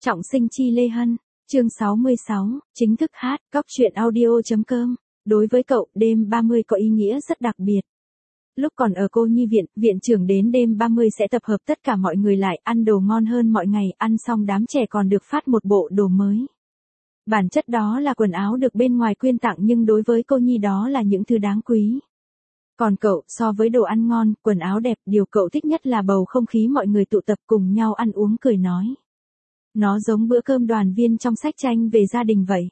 Trọng sinh chi Lê Hân, chương 66, chính thức hát, Cóc truyện audio.com. Đối với cậu, đêm 30 có ý nghĩa rất đặc biệt. Lúc còn ở cô nhi viện, viện trưởng đến đêm 30 sẽ tập hợp tất cả mọi người lại, ăn đồ ngon hơn mọi ngày, ăn xong đám trẻ còn được phát một bộ đồ mới. Bản chất đó là quần áo được bên ngoài quyên tặng nhưng đối với cô nhi đó là những thứ đáng quý. Còn cậu, so với đồ ăn ngon, quần áo đẹp, điều cậu thích nhất là bầu không khí mọi người tụ tập cùng nhau ăn uống cười nói. Nó giống bữa cơm đoàn viên trong sách tranh về gia đình vậy.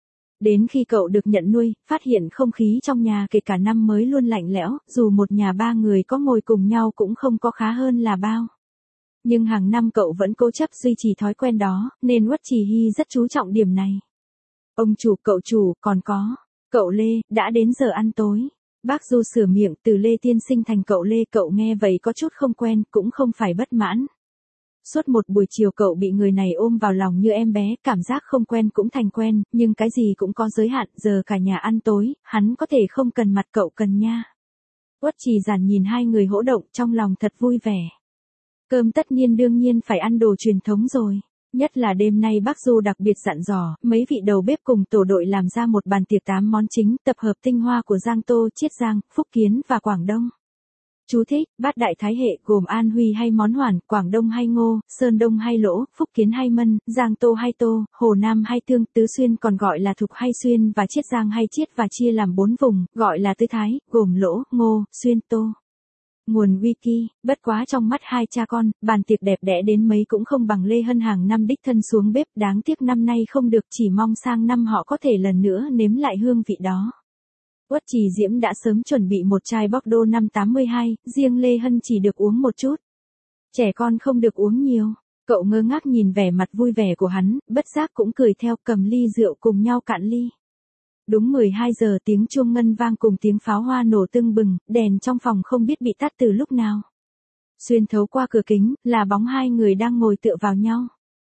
Đến khi cậu được nhận nuôi, phát hiện không khí trong nhà kể cả năm mới luôn lạnh lẽo, dù một nhà ba người có ngồi cùng nhau cũng không có khá hơn là bao. Nhưng hàng năm cậu vẫn cố chấp duy trì thói quen đó, nên Uất Trì Hy rất chú trọng điểm này. Ông chủ, cậu chủ, còn có, cậu Lê, đã đến giờ ăn tối. Bác Du sửa miệng từ Lê tiên sinh thành cậu Lê, cậu nghe vậy có chút không quen, cũng không phải bất mãn. Suốt một buổi chiều cậu bị người này ôm vào lòng như em bé, cảm giác không quen cũng thành quen, nhưng cái gì cũng có giới hạn, giờ cả nhà ăn tối, hắn có thể không cần mặt cậu cần nha. Uất Trì Giản nhìn hai người hỗ động trong lòng thật vui vẻ. Cơm tất niên đương nhiên phải ăn đồ truyền thống rồi. Nhất là đêm nay bác Du đặc biệt dặn dò, mấy vị đầu bếp cùng tổ đội làm ra một bàn tiệc 8 món chính, tập hợp tinh hoa của Giang Tô, Chiết Giang, Phúc Kiến và Quảng Đông. Chú thích, bát đại thái hệ gồm An Huy hay Món Hoàn, Quảng Đông hay Ngô, Sơn Đông hay Lỗ, Phúc Kiến hay Mân, Giang Tô hay Tô, Hồ Nam hay Tương, Tứ Xuyên còn gọi là Thục hay Xuyên và Chiết Giang hay Chiết và chia làm 4 vùng, gọi là Tứ Thái, gồm Lỗ, Ngô, Xuyên, Tô. Nguồn wiki, bất quá trong mắt hai cha con, bàn tiệc đẹp đẽ đến mấy cũng không bằng Lê Hân hàng năm đích thân xuống bếp, đáng tiếc năm nay không được, chỉ mong sang năm họ có thể lần nữa nếm lại hương vị đó. Uất Trì Diễm đã sớm chuẩn bị một chai Bordeaux năm 82, riêng Lê Hân chỉ được uống một chút. Trẻ con không được uống nhiều. Cậu ngơ ngác nhìn vẻ mặt vui vẻ của hắn, bất giác cũng cười theo, cầm ly rượu cùng nhau cạn ly. Đúng 12 giờ tiếng chuông ngân vang cùng tiếng pháo hoa nổ tưng bừng, đèn trong phòng không biết bị tắt từ lúc nào. Xuyên thấu qua cửa kính, là bóng hai người đang ngồi tựa vào nhau.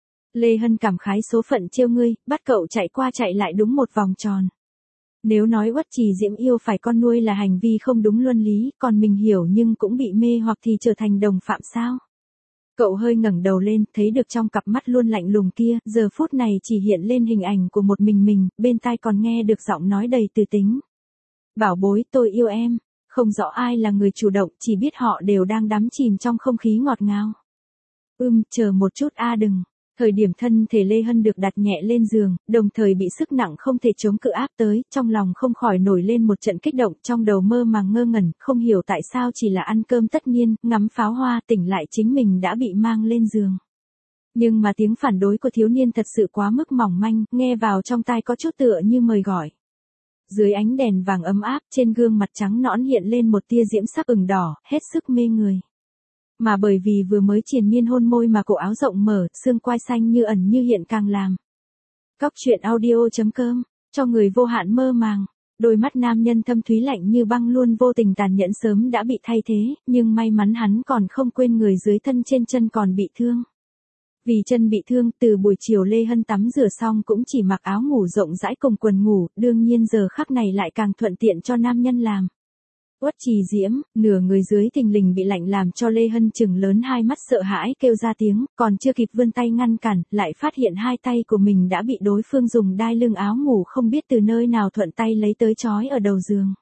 Lê Hân cảm khái số phận trêu ngươi, bắt cậu chạy qua chạy lại đúng một vòng tròn. Nếu nói Uất Trì Diễm yêu phải con nuôi là hành vi không đúng luân lý, còn mình hiểu nhưng cũng bị mê hoặc thì trở thành đồng phạm sao? Cậu hơi ngẩng đầu lên, thấy được trong cặp mắt luôn lạnh lùng kia, giờ phút này chỉ hiện lên hình ảnh của một mình, bên tai còn nghe được giọng nói đầy từ tính. Bảo bối, tôi yêu em. Không rõ ai là người chủ động, chỉ biết họ đều đang đắm chìm trong không khí ngọt ngào. Chờ một chút đừng. Thời điểm thân thể Lê Hân được đặt nhẹ lên giường, đồng thời bị sức nặng không thể chống cự áp tới, trong lòng không khỏi nổi lên một trận kích động, trong đầu mơ màng ngơ ngẩn, không hiểu tại sao chỉ là ăn cơm tất niên, ngắm pháo hoa, tỉnh lại chính mình đã bị mang lên giường. Nhưng mà tiếng phản đối của thiếu niên thật sự quá mức mỏng manh, nghe vào trong tai có chút tựa như mời gọi. Dưới ánh đèn vàng ấm áp, trên gương mặt trắng nõn hiện lên một tia diễm sắc ửng đỏ, hết sức mê người. Mà bởi vì vừa mới triền miên hôn môi mà cổ áo rộng mở, xương quai xanh như ẩn như hiện càng làm. Cóc truyện audio.com, cho người vô hạn mơ màng. Đôi mắt nam nhân thâm thúy lạnh như băng luôn vô tình tàn nhẫn sớm đã bị thay thế, nhưng may mắn hắn còn không quên người dưới thân trên chân còn bị thương. Vì chân bị thương, từ buổi chiều Lê Hân tắm rửa xong cũng chỉ mặc áo ngủ rộng rãi cùng quần ngủ, đương nhiên giờ khắc này lại càng thuận tiện cho nam nhân làm. Uất Trì Diễm, nửa người dưới thình lình bị lạnh làm cho Lê Hân chừng lớn hai mắt sợ hãi kêu ra tiếng, còn chưa kịp vươn tay ngăn cản, lại phát hiện hai tay của mình đã bị đối phương dùng đai lưng áo ngủ không biết từ nơi nào thuận tay lấy tới trói ở đầu giường.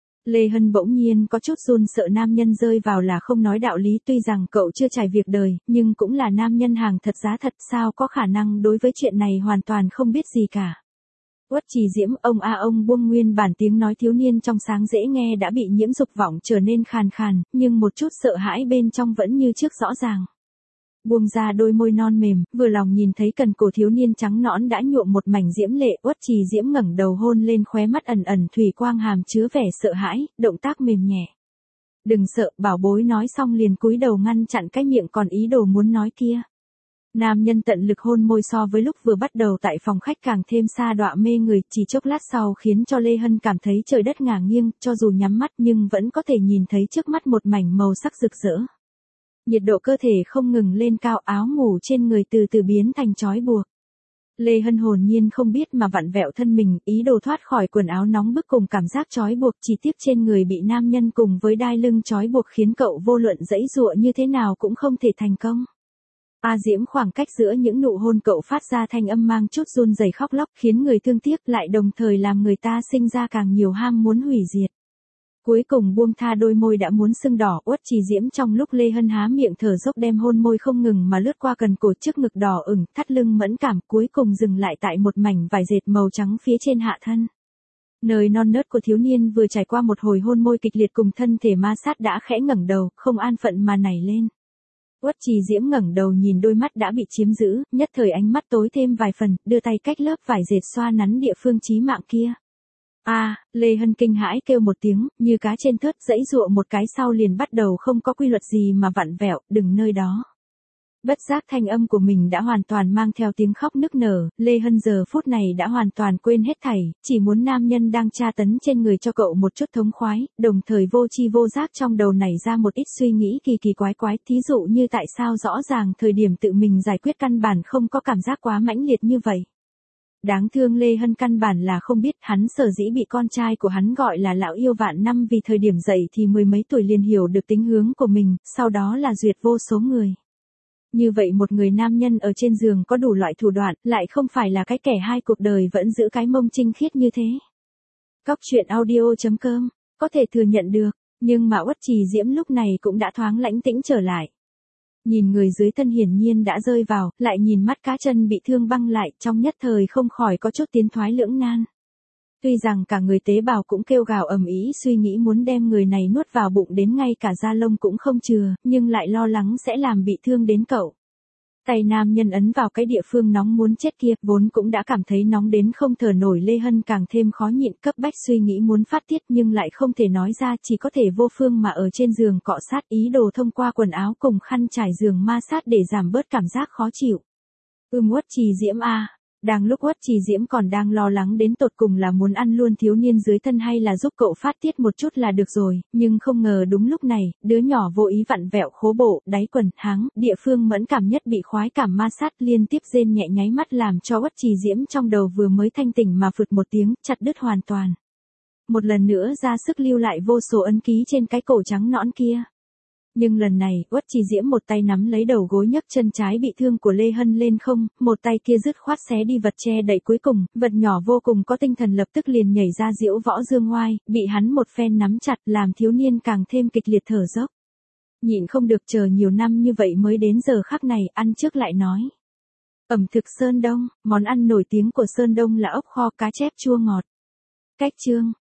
Lê Hân bỗng nhiên có chút run sợ nam nhân rơi vào là không nói đạo lý, tuy rằng cậu chưa trải việc đời, nhưng cũng là nam nhân hàng thật giá thật, sao có khả năng đối với chuyện này hoàn toàn không biết gì cả. Uất Trì Diễm, ông buông nguyên bản tiếng nói thiếu niên trong sáng dễ nghe đã bị nhiễm dục vọng trở nên khàn khàn, nhưng một chút sợ hãi bên trong vẫn như trước rõ ràng. Buông ra đôi môi non mềm, vừa lòng nhìn thấy cần cổ thiếu niên trắng nõn đã nhuộm một mảnh diễm lệ, Uất Trì Diễm ngẩng đầu hôn lên khóe mắt ẩn ẩn thủy quang hàm chứa vẻ sợ hãi, động tác mềm nhẹ. Đừng sợ, bảo bối nói xong liền cúi đầu ngăn chặn cái miệng còn ý đồ muốn nói kia. Nam nhân tận lực hôn môi so với lúc vừa bắt đầu tại phòng khách càng thêm sa đọa mê người, chỉ chốc lát sau khiến cho Lê Hân cảm thấy trời đất ngả nghiêng, cho dù nhắm mắt nhưng vẫn có thể nhìn thấy trước mắt một mảnh màu sắc rực rỡ. Nhiệt độ cơ thể không ngừng lên cao, áo ngủ trên người từ từ biến thành trói buộc. Lê Hân hồn nhiên không biết mà vặn vẹo thân mình, ý đồ thoát khỏi quần áo nóng bức cùng cảm giác trói buộc, chỉ tiếc trên người bị nam nhân cùng với đai lưng trói buộc khiến cậu vô luận giãy giụa như thế nào cũng không thể thành công. Diễm khoảng cách giữa những nụ hôn cậu phát ra thanh âm mang chút run rẩy khóc lóc khiến người thương tiếc lại đồng thời làm người ta sinh ra càng nhiều ham muốn hủy diệt. Cuối cùng buông tha đôi môi đã muốn sưng đỏ Uất Trì Diễm trong lúc Lê Hân há miệng thở dốc đem hôn môi không ngừng mà lướt qua cần cổ trước ngực đỏ ửng, thắt lưng mẫn cảm cuối cùng dừng lại tại một mảnh vải dệt màu trắng phía trên hạ thân. Nơi non nớt của thiếu niên vừa trải qua một hồi hôn môi kịch liệt cùng thân thể ma sát đã khẽ ngẩng đầu, không an phận mà nảy lên. Uất Trì Diễm ngẩng đầu nhìn đôi mắt đã bị chiếm giữ, nhất thời ánh mắt tối thêm vài phần, đưa tay cách lớp vải dệt xoa nắn địa phương chí mạng kia. Lê Hân kinh hãi kêu một tiếng, như cá trên thớt giãy giụa một cái sau liền bắt đầu không có quy luật gì mà vặn vẹo, đừng nơi đó. Bất giác thanh âm của mình đã hoàn toàn mang theo tiếng khóc nức nở, Lê Hân giờ phút này đã hoàn toàn quên hết thảy, chỉ muốn nam nhân đang tra tấn trên người cho cậu một chút thống khoái, đồng thời vô tri vô giác trong đầu nảy ra một ít suy nghĩ kỳ kỳ quái quái, thí dụ như tại sao rõ ràng thời điểm tự mình giải quyết căn bản không có cảm giác quá mãnh liệt như vậy. Đáng thương Lê Hân căn bản là không biết hắn sở dĩ bị con trai của hắn gọi là lão yêu vạn năm vì thời điểm dậy thì mười mấy tuổi liền hiểu được tính hướng của mình, sau đó là duyệt vô số người. Như vậy một người nam nhân ở trên giường có đủ loại thủ đoạn, lại không phải là cái kẻ hai cuộc đời vẫn giữ cái mông trinh khiết như thế. Cóc truyện audio.com, có thể thừa nhận được, nhưng mà Uất Trì Diễm lúc này cũng đã thoáng lãnh tĩnh trở lại. Nhìn người dưới thân hiển nhiên đã rơi vào, lại nhìn mắt cá chân bị thương băng lại, trong nhất thời không khỏi có chút tiến thoái lưỡng nan. Tuy rằng cả người tế bào cũng kêu gào ầm ĩ suy nghĩ muốn đem người này nuốt vào bụng đến ngay cả da lông cũng không chừa, nhưng lại lo lắng sẽ làm bị thương đến cậu. Tay nam nhân ấn vào cái địa phương nóng muốn chết kia, vốn cũng đã cảm thấy nóng đến không thở nổi Lê Hân càng thêm khó nhịn cấp bách suy nghĩ muốn phát tiết nhưng lại không thể nói ra chỉ có thể vô phương mà ở trên giường cọ sát ý đồ thông qua quần áo cùng khăn trải giường ma sát để giảm bớt cảm giác khó chịu. Uất Trì Diễm Đang lúc Uất Trì Diễm còn đang lo lắng đến tột cùng là muốn ăn luôn thiếu niên dưới thân hay là giúp cậu phát tiết một chút là được rồi, nhưng không ngờ đúng lúc này, đứa nhỏ vô ý vặn vẹo khố bộ, đáy quần, háng, địa phương mẫn cảm nhất bị khoái cảm ma sát liên tiếp rên nhẹ nháy mắt làm cho Uất Trì Diễm trong đầu vừa mới thanh tỉnh mà phụt một tiếng, chặt đứt hoàn toàn. Một lần nữa ra sức lưu lại vô số ấn ký trên cái cổ trắng nõn kia. Nhưng lần này, Uất Trì Diễm một tay nắm lấy đầu gối nhấc chân trái bị thương của Lê Hân lên không, một tay kia dứt khoát xé đi vật che đậy cuối cùng, vật nhỏ vô cùng có tinh thần lập tức liền nhảy ra diễu võ dương oai, bị hắn một phen nắm chặt làm thiếu niên càng thêm kịch liệt thở dốc. Nhịn không được chờ nhiều năm như vậy mới đến giờ khắc này, ăn trước lại nói. Ẩm thực Sơn Đông, món ăn nổi tiếng của Sơn Đông là ốc kho cá chép chua ngọt. Cách chương